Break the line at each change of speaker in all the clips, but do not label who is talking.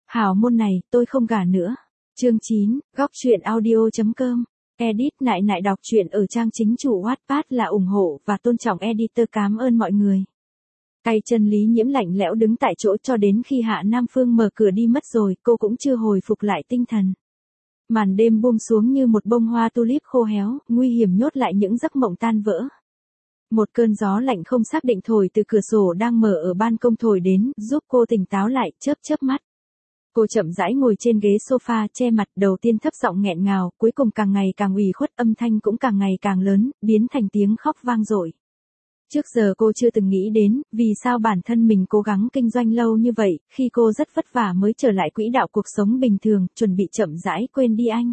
Hảo môn này, tôi không gả nữa. Chương 9, góc truyện audio.com. Edit nại nại đọc truyện ở trang chính chủ Wattpad là ủng hộ và tôn trọng editor, cảm ơn mọi người. Tay chân Lý Nhiễm lạnh lẽo đứng tại chỗ cho đến khi Hạ Nam Phương mở cửa đi mất rồi, cô cũng chưa hồi phục lại tinh thần. Màn đêm buông xuống như một bông hoa tulip khô héo, nguy hiểm nhốt lại những giấc mộng tan vỡ. Một cơn gió lạnh không xác định thổi từ cửa sổ đang mở ở ban công thổi đến, giúp cô tỉnh táo lại, chớp chớp mắt. Cô chậm rãi ngồi trên ghế sofa, che mặt, đầu tiên thấp giọng nghẹn ngào, cuối cùng càng ngày càng ủy khuất, âm thanh cũng càng ngày càng lớn, biến thành tiếng khóc vang dội. Trước giờ cô chưa từng nghĩ đến, vì sao bản thân mình cố gắng kinh doanh lâu như vậy, khi cô rất vất vả mới trở lại quỹ đạo cuộc sống bình thường, chuẩn bị chậm rãi quên đi anh.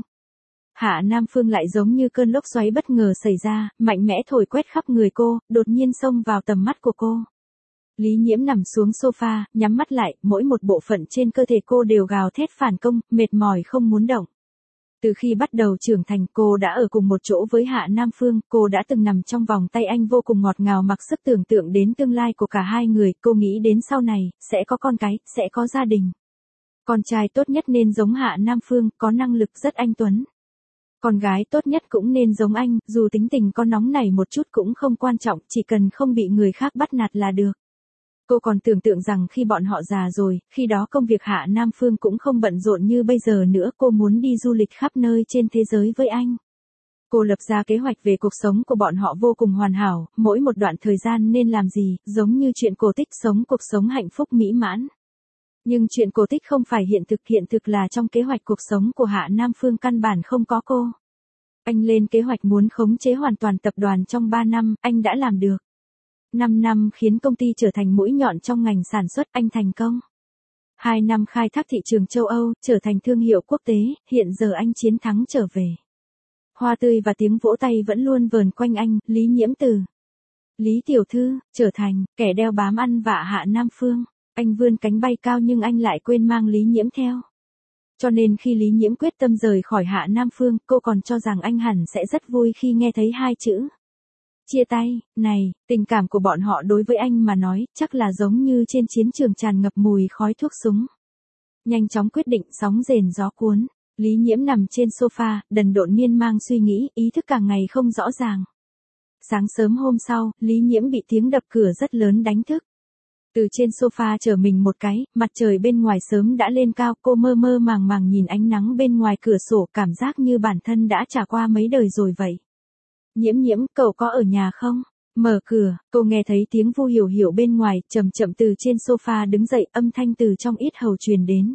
Hạ Nam Phương lại giống như cơn lốc xoáy bất ngờ xảy ra, mạnh mẽ thổi quét khắp người cô, đột nhiên xông vào tầm mắt của cô. Lý Nhiễm nằm xuống sofa, nhắm mắt lại, mỗi một bộ phận trên cơ thể cô đều gào thét phản công, mệt mỏi không muốn động. Từ khi bắt đầu trưởng thành, cô đã ở cùng một chỗ với Hạ Nam Phương, cô đã từng nằm trong vòng tay anh vô cùng ngọt ngào, mặc sức tưởng tượng đến tương lai của cả hai người, cô nghĩ đến sau này, sẽ có con cái, sẽ có gia đình. Con trai tốt nhất nên giống Hạ Nam Phương, có năng lực rất anh tuấn. Con gái tốt nhất cũng nên giống anh, dù tính tình có nóng nảy một chút cũng không quan trọng, chỉ cần không bị người khác bắt nạt là được. Cô còn tưởng tượng rằng khi bọn họ già rồi, khi đó công việc Hạ Nam Phương cũng không bận rộn như bây giờ nữa, cô muốn đi du lịch khắp nơi trên thế giới với anh. Cô lập ra kế hoạch về cuộc sống của bọn họ vô cùng hoàn hảo, mỗi một đoạn thời gian nên làm gì, giống như chuyện cổ tích sống cuộc sống hạnh phúc mỹ mãn. Nhưng chuyện cổ tích không phải hiện thực là trong kế hoạch cuộc sống của Hạ Nam Phương căn bản không có cô. Anh lên kế hoạch muốn khống chế hoàn toàn tập đoàn trong 3 năm, anh đã làm được. 5 năm khiến công ty trở thành mũi nhọn trong ngành sản xuất, anh thành công. 2 năm khai thác thị trường châu Âu, trở thành thương hiệu quốc tế, hiện giờ anh chiến thắng trở về. Hoa tươi và tiếng vỗ tay vẫn luôn vờn quanh anh, Lý Nhiễm từ Lý tiểu thư, trở thành kẻ đeo bám ăn vạ Hạ Nam Phương. Anh vươn cánh bay cao nhưng anh lại quên mang Lý Nhiễm theo. Cho nên khi Lý Nhiễm quyết tâm rời khỏi Hạ Nam Phương, cô còn cho rằng anh hẳn sẽ rất vui khi nghe thấy 2 chữ chia tay. Này, tình cảm của bọn họ đối với anh mà nói, chắc là giống như trên chiến trường tràn ngập mùi khói thuốc súng. Nhanh chóng quyết định, sóng rền gió cuốn. Lý Nhiễm nằm trên sofa, đần độn miên mang suy nghĩ, ý thức càng ngày không rõ ràng. Sáng sớm hôm sau, Lý Nhiễm bị tiếng đập cửa rất lớn đánh thức. Từ trên sofa trở mình một cái, mặt trời bên ngoài sớm đã lên cao, cô mơ mơ màng màng nhìn ánh nắng bên ngoài cửa sổ, cảm giác như bản thân đã trải qua mấy đời rồi vậy. Nhiễm Nhiễm, cậu có ở nhà không? Mở cửa, cô nghe thấy tiếng Vu Hiểu Hiểu bên ngoài, chậm chậm từ trên sofa đứng dậy, âm thanh từ trong yết hầu truyền đến.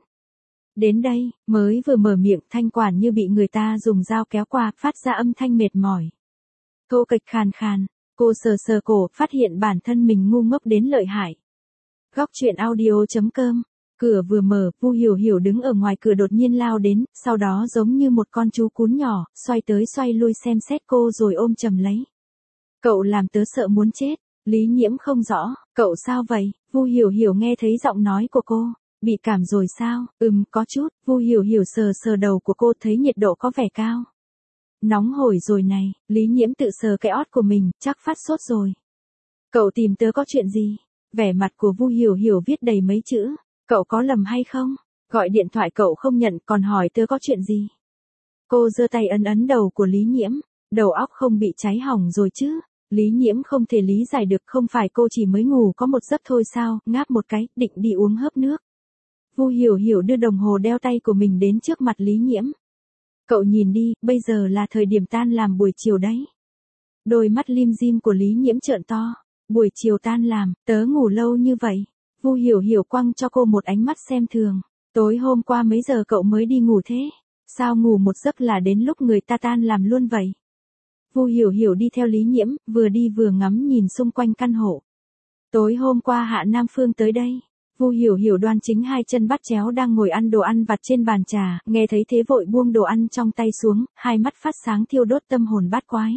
Đến đây, mới vừa mở miệng, thanh quản như bị người ta dùng dao kéo qua, phát ra âm thanh mệt mỏi. Thô kệch khàn khàn, cô sờ sờ cổ, phát hiện bản thân mình ngu ngốc đến lợi hại. Góc truyện audio.com. Cửa vừa mở, Vu Hiểu Hiểu đứng ở ngoài cửa đột nhiên lao đến, sau đó giống như một con chú cún nhỏ, xoay tới xoay lui xem xét cô rồi ôm chầm lấy. Cậu làm tớ sợ muốn chết. Lý Nhiễm không rõ, cậu sao vậy? Vu Hiểu Hiểu nghe thấy giọng nói của cô. Bị cảm rồi sao? Có chút. Vu Hiểu Hiểu sờ sờ đầu của cô, thấy nhiệt độ có vẻ cao. Nóng hổi rồi này. Lý Nhiễm tự sờ cái ót của mình, chắc phát sốt rồi. Cậu tìm tớ có chuyện gì? Vẻ mặt của Vu Hiểu Hiểu viết đầy mấy chữ. Cậu có lầm hay không? Gọi điện thoại cậu không nhận, còn hỏi tớ có chuyện gì? Cô giơ tay ấn ấn đầu của Lý Nhiễm. Đầu óc không bị cháy hỏng rồi chứ? Lý Nhiễm không thể lý giải được, không phải cô chỉ mới ngủ có một giấc thôi sao? Ngáp một cái, định đi uống hớp nước. Vu Hiểu Hiểu đưa đồng hồ đeo tay của mình đến trước mặt Lý Nhiễm. Cậu nhìn đi, bây giờ là thời điểm tan làm buổi chiều đấy. Đôi mắt lim dim của Lý Nhiễm trợn to. Buổi chiều tan làm, tớ ngủ lâu như vậy. Vu Hiểu Hiểu quăng cho cô một ánh mắt xem thường. Tối hôm qua mấy giờ cậu mới đi ngủ thế? Sao ngủ một giấc là đến lúc người ta tan làm luôn vậy? Vu Hiểu Hiểu đi theo Lý Nhiễm, vừa đi vừa ngắm nhìn xung quanh căn hộ. Tối hôm qua Hạ Nam Phương tới đây. Vu Hiểu Hiểu đoan chính 2 chân bắt chéo đang ngồi ăn đồ ăn vặt trên bàn trà, nghe thấy thế vội buông đồ ăn trong tay xuống, hai mắt phát sáng thiêu đốt tâm hồn bát quái.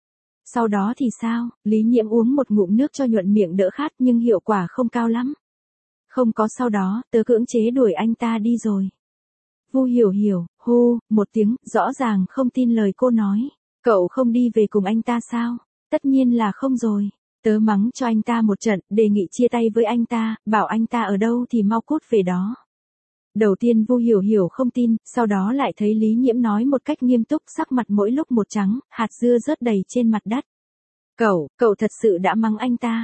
Sau đó thì sao? Lý Nhiễm uống một ngụm nước cho nhuận miệng đỡ khát nhưng hiệu quả không cao lắm. Không có sau đó, tớ cưỡng chế đuổi anh ta đi rồi. Vu Hiểu Hiểu, hu, một tiếng, rõ ràng không tin lời cô nói. Cậu không đi về cùng anh ta sao? Tất nhiên là không rồi. Tớ mắng cho anh ta một trận, đề nghị chia tay với anh ta, bảo anh ta ở đâu thì mau cút về đó. Đầu tiên Vu Hiểu Hiểu không tin, sau đó lại thấy Lý Nhiễm nói một cách nghiêm túc, sắc mặt mỗi lúc một trắng, hạt dưa rớt đầy trên mặt đất. Cậu thật sự đã mắng anh ta.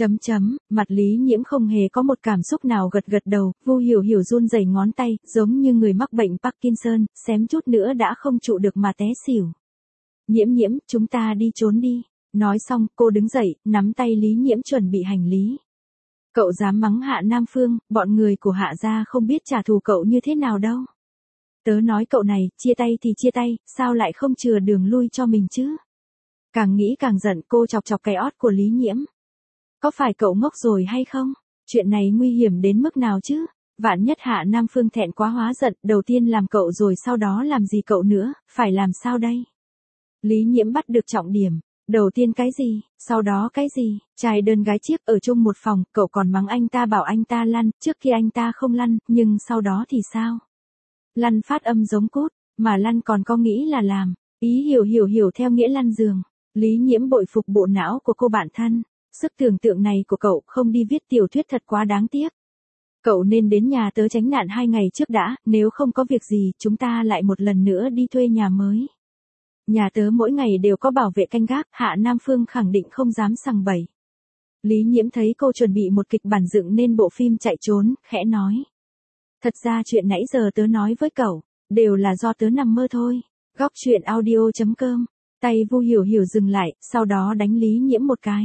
Mặt Lý Nhiễm không hề có một cảm xúc nào, gật gật đầu. Vu Hiểu Hiểu run rẩy ngón tay, giống như người mắc bệnh Parkinson, xém chút nữa đã không trụ được mà té xỉu. Nhiễm, chúng ta đi trốn đi. Nói xong, cô đứng dậy, nắm tay Lý Nhiễm chuẩn bị hành lý. Cậu dám mắng Hạ Nam Phương, bọn người của Hạ gia không biết trả thù cậu như thế nào đâu. Tớ nói cậu này, chia tay thì chia tay, sao lại không chừa đường lui cho mình chứ? Càng nghĩ càng giận, cô chọc chọc cái ót của Lý Nhiễm. Có phải cậu ngốc rồi hay không? Chuyện này nguy hiểm đến mức nào chứ? Vạn nhất Hạ Nam Phương thẹn quá hóa giận, đầu tiên làm cậu rồi sau đó làm gì cậu nữa, phải làm sao đây? Lý Nhiễm bắt được trọng điểm. Đầu tiên cái gì, sau đó cái gì, trai đơn gái chiếc ở chung một phòng, cậu còn mắng anh ta bảo anh ta lăn, trước kia anh ta không lăn, nhưng sau đó thì sao? Lăn phát âm giống cút, mà lăn còn có nghĩ là làm, ý hiểu theo nghĩa lăn giường. Lý Nhiễm bội phục bộ não của cô bạn thân, sức tưởng tượng này của cậu không đi viết tiểu thuyết thật quá đáng tiếc. Cậu nên đến nhà tớ tránh nạn 2 ngày trước đã, nếu không có việc gì, chúng ta lại một lần nữa đi thuê nhà mới. Nhà tớ mỗi ngày đều có bảo vệ canh gác, Hạ Nam Phương khẳng định không dám sằng bậy. Lý Nhiễm thấy cô chuẩn bị một kịch bản dựng nên bộ phim chạy trốn, khẽ nói. Thật ra chuyện nãy giờ tớ nói với cậu, đều là do tớ nằm mơ thôi. Góc truyện audio.com, tay Vu Hiểu Hiểu dừng lại, sau đó đánh Lý Nhiễm một cái.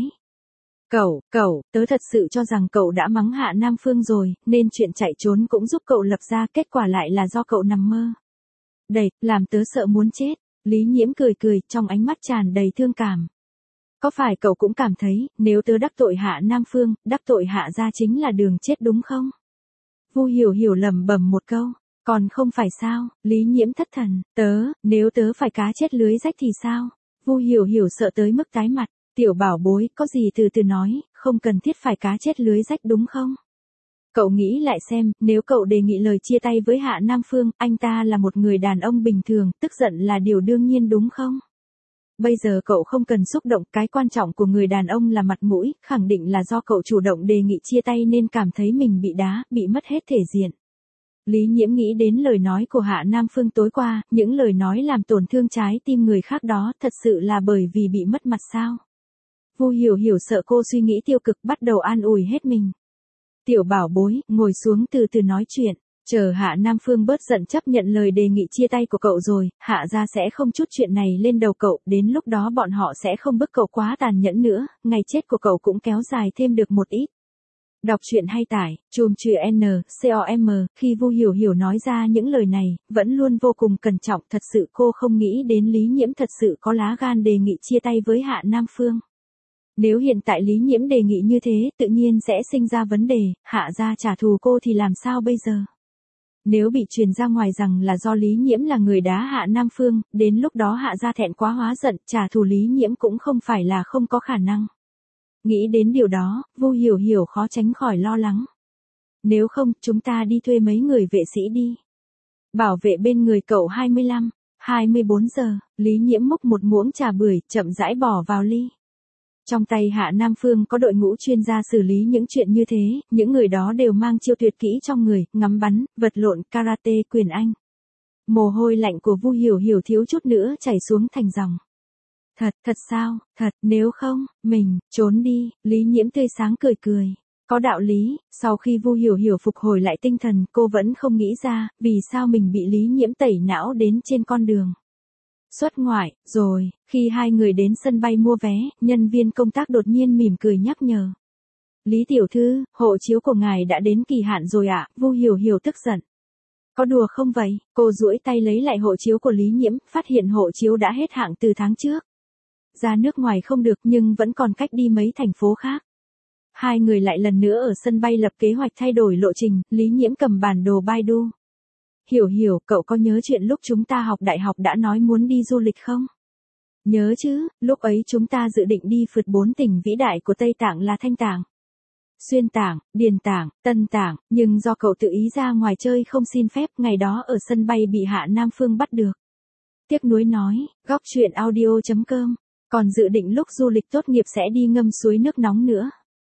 Cậu, tớ thật sự cho rằng cậu đã mắng Hạ Nam Phương rồi, nên chuyện chạy trốn cũng giúp cậu lập ra, kết quả lại là do cậu nằm mơ. Đầy, làm tớ sợ muốn chết. Lý Nhiễm cười, trong ánh mắt tràn đầy thương cảm. Có phải cậu cũng cảm thấy, nếu tớ đắc tội Hạ Nam Phương, đắc tội Hạ gia chính là đường chết đúng không? Vu Hiểu Hiểu lẩm bẩm một câu, còn không phải sao? Lý Nhiễm thất thần, nếu tớ phải cá chết lưới rách thì sao? Vu Hiểu Hiểu sợ tới mức tái mặt, tiểu bảo bối, có gì từ từ nói, không cần thiết phải cá chết lưới rách đúng không? Cậu nghĩ lại xem, nếu cậu đề nghị lời chia tay với Hạ Nam Phương, anh ta là một người đàn ông bình thường, tức giận là điều đương nhiên đúng không? Bây giờ cậu không cần xúc động, cái quan trọng của người đàn ông là mặt mũi, khẳng định là do cậu chủ động đề nghị chia tay nên cảm thấy mình bị đá, bị mất hết thể diện. Lý Nhiễm nghĩ đến lời nói của Hạ Nam Phương tối qua, những lời nói làm tổn thương trái tim người khác đó, thật sự là bởi vì bị mất mặt sao? Vu Hiểu Hiểu sợ cô suy nghĩ tiêu cực, bắt đầu an ủi hết mình. Tiểu bảo bối, ngồi xuống từ từ nói chuyện, chờ Hạ Nam Phương bớt giận chấp nhận lời đề nghị chia tay của cậu rồi, Hạ gia sẽ không chút chuyện này lên đầu cậu, đến lúc đó bọn họ sẽ không bức cậu quá tàn nhẫn nữa, ngày chết của cậu cũng kéo dài thêm được một ít. Đọc truyện hay tải, chùm chữ N-C-O-M, khi Vu Hiểu Hiểu nói ra những lời này, vẫn luôn vô cùng cẩn trọng, thật sự cô không nghĩ đến Lý Nhiễm thật sự có lá gan đề nghị chia tay với Hạ Nam Phương. Nếu hiện tại Lý Nhiễm đề nghị như thế, tự nhiên sẽ sinh ra vấn đề, Hạ gia trả thù cô thì làm sao bây giờ? Nếu bị truyền ra ngoài rằng là do Lý Nhiễm là người đá Hạ Nam Phương, đến lúc đó Hạ gia thẹn quá hóa giận, trả thù Lý Nhiễm cũng không phải là không có khả năng. Nghĩ đến điều đó, Vu Hiểu Hiểu khó tránh khỏi lo lắng. Nếu không, chúng ta đi thuê mấy người vệ sĩ đi. Bảo vệ bên người cậu 24 giờ, Lý Nhiễm múc một muỗng trà bưởi, chậm rãi bỏ vào ly. Trong tay Hạ Nam Phương có đội ngũ chuyên gia xử lý những chuyện như thế, những người đó đều mang chiêu tuyệt kỹ trong người, ngắm bắn, vật lộn, karate, quyền Anh. Mồ hôi lạnh của Vu Hiểu Hiểu thiếu chút nữa chảy xuống thành dòng. Thật sao, nếu không, mình, trốn đi, Lý Nhiễm tươi sáng cười. Có đạo lý, sau khi Vu Hiểu Hiểu phục hồi lại tinh thần, cô vẫn không nghĩ ra, vì sao mình bị Lý Nhiễm tẩy não đến trên con đường xuất ngoại, rồi, khi hai người đến sân bay mua vé, nhân viên công tác đột nhiên mỉm cười nhắc nhở. Lý tiểu thư, hộ chiếu của ngài đã đến kỳ hạn rồi ạ, Vu Hiểu Hiểu tức giận. Có đùa không vậy? Cô duỗi tay lấy lại hộ chiếu của Lý Nhiễm, phát hiện hộ chiếu đã hết hạn từ tháng trước. Ra nước ngoài không được nhưng vẫn còn cách đi mấy thành phố khác. Hai người lại lần nữa ở sân bay lập kế hoạch thay đổi lộ trình, Lý Nhiễm cầm bản đồ Baidu. Hiểu, cậu có nhớ chuyện lúc chúng ta học đại học đã nói muốn đi du lịch không? Nhớ chứ, lúc ấy chúng ta dự định đi phượt 4 tỉnh vĩ đại của Tây Tạng là Thanh Tạng, Xuyên Tạng, Điền Tạng, Tân Tạng, nhưng do cậu tự ý ra ngoài chơi không xin phép, ngày đó ở sân bay bị Hạ Nam Phương bắt được. Tiếc nuối nói, góc truyện audio.com, còn dự định lúc du lịch tốt nghiệp sẽ đi ngâm suối nước nóng nữa.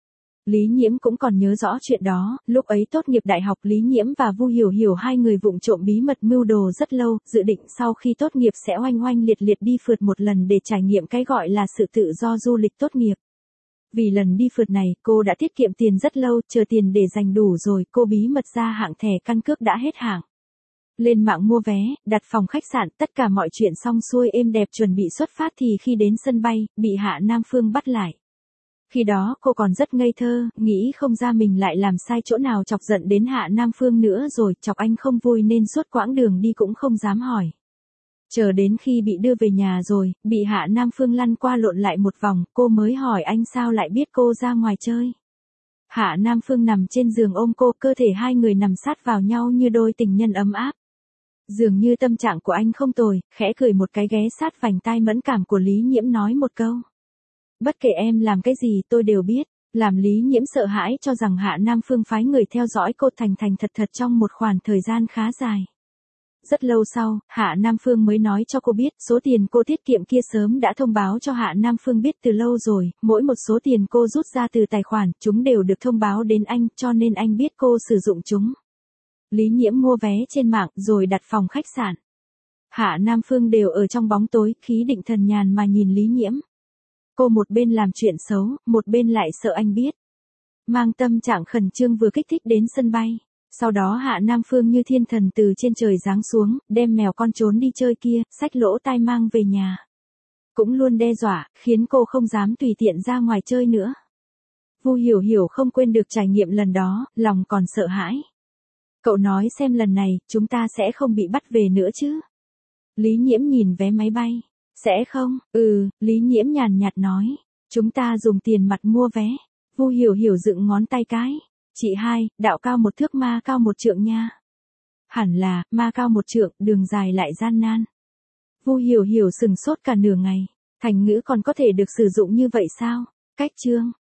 Lý Nhiễm cũng còn nhớ rõ chuyện đó, lúc ấy tốt nghiệp đại học Lý Nhiễm và Vu Hiểu Hiểu hai người vụng trộm bí mật mưu đồ rất lâu, dự định sau khi tốt nghiệp sẽ oanh oanh liệt liệt đi phượt một lần để trải nghiệm cái gọi là sự tự do du lịch tốt nghiệp. Vì lần đi phượt này, cô đã tiết kiệm tiền rất lâu, chờ tiền để dành đủ rồi, cô bí mật ra hạng thẻ căn cước đã hết hạn. Lên mạng mua vé, đặt phòng khách sạn, tất cả mọi chuyện xong xuôi êm đẹp chuẩn bị xuất phát thì khi đến sân bay, bị Hạ Nam Phương bắt lại. Khi đó cô còn rất ngây thơ, nghĩ không ra mình lại làm sai chỗ nào chọc giận đến Hạ Nam Phương nữa rồi, chọc anh không vui nên suốt quãng đường đi cũng không dám hỏi. Chờ đến khi bị đưa về nhà rồi, bị Hạ Nam Phương lăn qua lộn lại một vòng, cô mới hỏi anh sao lại biết cô ra ngoài chơi. Hạ Nam Phương nằm trên giường ôm cô, cơ thể hai người nằm sát vào nhau như đôi tình nhân ấm áp. Dường như tâm trạng của anh không tồi, khẽ cười một cái ghé sát vành tai mẫn cảm của Lý Nhiễm nói một câu. Bất kể em làm cái gì tôi đều biết, làm Lý Nhiễm sợ hãi cho rằng Hạ Nam Phương phái người theo dõi cô thành thật trong một khoảng thời gian khá dài. Rất lâu sau, Hạ Nam Phương mới nói cho cô biết số tiền cô tiết kiệm kia sớm đã thông báo cho Hạ Nam Phương biết từ lâu rồi, mỗi một số tiền cô rút ra từ tài khoản, chúng đều được thông báo đến anh, cho nên anh biết cô sử dụng chúng. Lý Nhiễm mua vé trên mạng rồi đặt phòng khách sạn. Hạ Nam Phương đều ở trong bóng tối, khí định thần nhàn mà nhìn Lý Nhiễm. Cô một bên làm chuyện xấu, một bên lại sợ anh biết. Mang tâm trạng khẩn trương vừa kích thích đến sân bay. Sau đó Hạ Nam Phương như thiên thần từ trên trời giáng xuống, đem mèo con trốn đi chơi kia, xách lỗ tai mang về nhà. Cũng luôn đe dọa, khiến cô không dám tùy tiện ra ngoài chơi nữa. Vu Hiểu Hiểu không quên được trải nghiệm lần đó, lòng còn sợ hãi. Cậu nói xem lần này, chúng ta sẽ không bị bắt về nữa chứ? Lý Nhiễm nhìn vé máy bay. Sẽ không, Lý Nhiễm nhàn nhạt nói. Chúng ta dùng tiền mặt mua vé. Vu Hiểu Hiểu dựng ngón tay cái. Chị hai, đạo cao 1 thước ma cao 1 trượng nha. Hẳn là, ma cao 1 trượng, đường dài lại gian nan. Vu Hiểu Hiểu sừng sốt cả nửa ngày. Thành ngữ còn có thể được sử dụng như vậy sao? Cách chương.